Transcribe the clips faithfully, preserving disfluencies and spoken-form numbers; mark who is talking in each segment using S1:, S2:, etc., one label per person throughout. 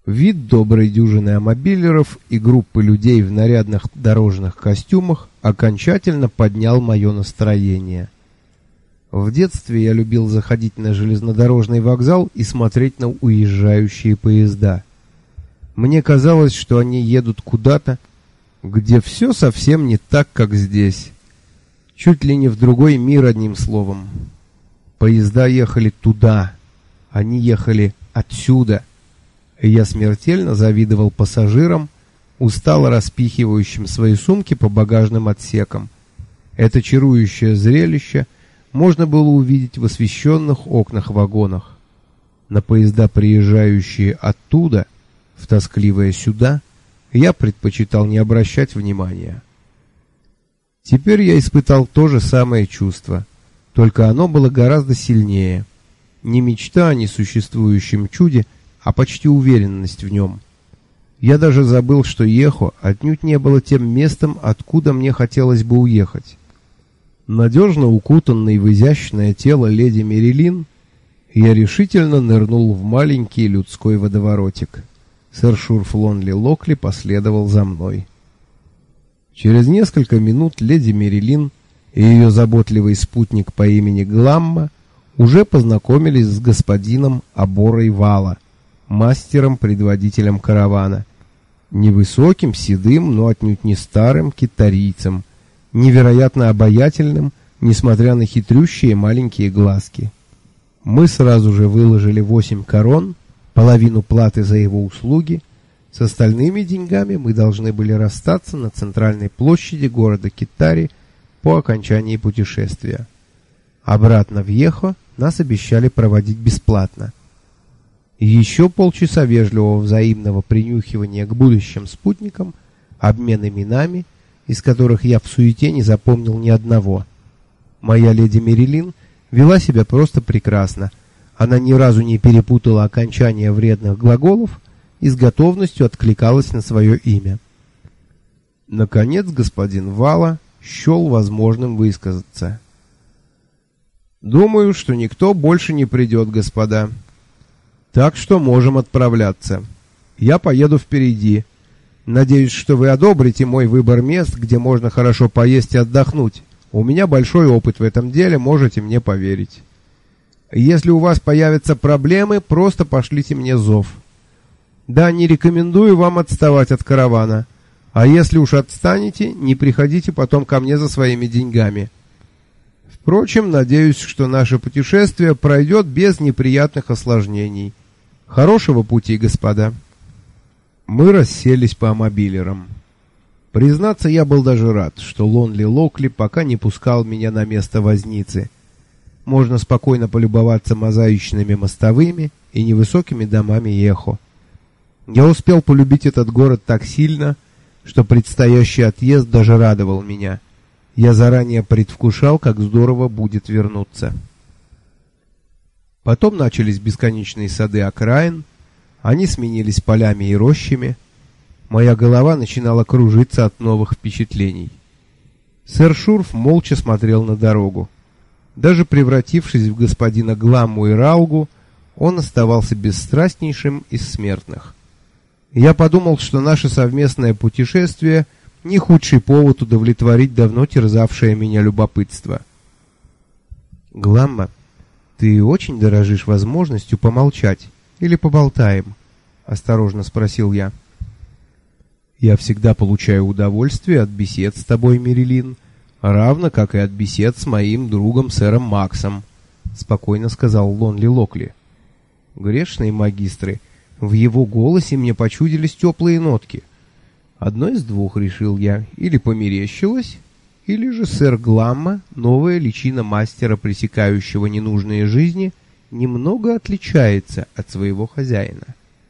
S1: Вид доброй дюжины амобилеров и группы людей в нарядных дорожных костюмах окончательно поднял мое настроение. В детстве я любил заходить на железнодорожный вокзал и смотреть на уезжающие поезда. Мне казалось, что они едут куда-то, где все совсем не так, как здесь. Чуть ли не в другой мир, одним словом. Поезда ехали туда, они ехали отсюда. И я смертельно завидовал пассажирам, устало распихивающим свои сумки по багажным отсекам. Это чарующее зрелище можно было увидеть в освещенных окнах вагонах. На поезда, приезжающие оттуда, в тоскливое сюда, я предпочитал не обращать внимания. Теперь я испытал то же самое чувство, только оно было гораздо сильнее. Не мечта о несуществующем чуде, а почти уверенность в нем. Я даже забыл, что Ехо отнюдь не было тем местом, откуда мне хотелось бы уехать. Надежно укутанный в изящное тело леди Мерилин, я решительно нырнул в маленький людской водоворотик. Сэр Шурф Лонли Локли последовал за мной. Через несколько минут леди Мерилин и ее заботливый спутник по имени Гламма уже познакомились с господином Аборой Вала, мастером-предводителем каравана, невысоким, седым, но отнюдь не старым китарийцем, невероятно обаятельным, несмотря на хитрющие маленькие глазки. Мы сразу же выложили восемь корон, половину платы за его услуги. С остальными деньгами мы должны были расстаться на центральной площади города Китари по окончании путешествия. Обратно в Ехо нас обещали проводить бесплатно. Еще полчаса вежливого взаимного принюхивания к будущим спутникам, обмен именами, из которых я в суете не запомнил ни одного. Моя леди Мерилин вела себя просто прекрасно. Она ни разу не перепутала окончания вредных глаголов и с готовностью откликалась на свое имя. Наконец господин Вала счел возможным высказаться. «Думаю, что никто больше не придет, господа. Так что можем отправляться. Я поеду впереди. Надеюсь, что вы одобрите мой выбор мест, где можно хорошо поесть и отдохнуть. У меня большой опыт в этом деле, можете мне поверить. Если у вас появятся проблемы, просто пошлите мне зов. Да, не рекомендую вам отставать от каравана. А если уж отстанете, не приходите потом ко мне за своими деньгами. Впрочем, надеюсь, что наше путешествие пройдет без неприятных осложнений. Хорошего пути, господа». Мы расселись по амобилерам. Признаться, я был даже рад, что Лонли Локли пока не пускал меня на место возницы. Можно спокойно полюбоваться мозаичными мостовыми и невысокими домами Ехо. Я успел полюбить этот город так сильно, что предстоящий отъезд даже радовал меня. Я заранее предвкушал, как здорово будет вернуться. Потом начались бесконечные сады окраин, они сменились полями и рощами. Моя голова начинала кружиться от новых впечатлений. Сэр Шурф молча смотрел на дорогу. Даже превратившись в господина Гламму и Ралгу, он оставался бесстрастнейшим из смертных. Я подумал, что наше совместное путешествие не худший повод удовлетворить давно терзавшее меня любопытство. «Гламма, ты очень дорожишь возможностью помолчать или поболтаем?» — осторожно спросил я. «Я всегда получаю удовольствие от бесед с тобой, Мерилин, равно как и от бесед с моим другом сэром Максом», — спокойно сказал Лонли Локли. Грешные магистры, в его голосе мне почудились теплые нотки. Одно из двух, решил я, или померещилось, или же сэр Гламма, новая личина мастера, пресекающего ненужные жизни, немного отличается от своего хозяина.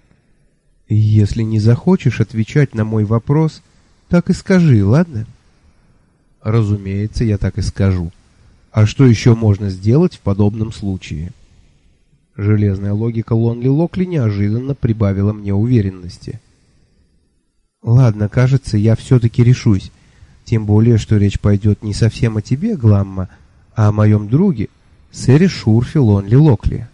S1: «Если не захочешь отвечать на мой вопрос, так и скажи, ладно?» «Разумеется, я так и скажу. А что еще можно сделать в подобном случае?» Железная логика Лонли Локли неожиданно прибавила мне уверенности. «Ладно, кажется, я все-таки решусь. Тем более, что речь пойдет не совсем о тебе, Гламма, а о моем друге, сэре Шурфе Лонли Локли».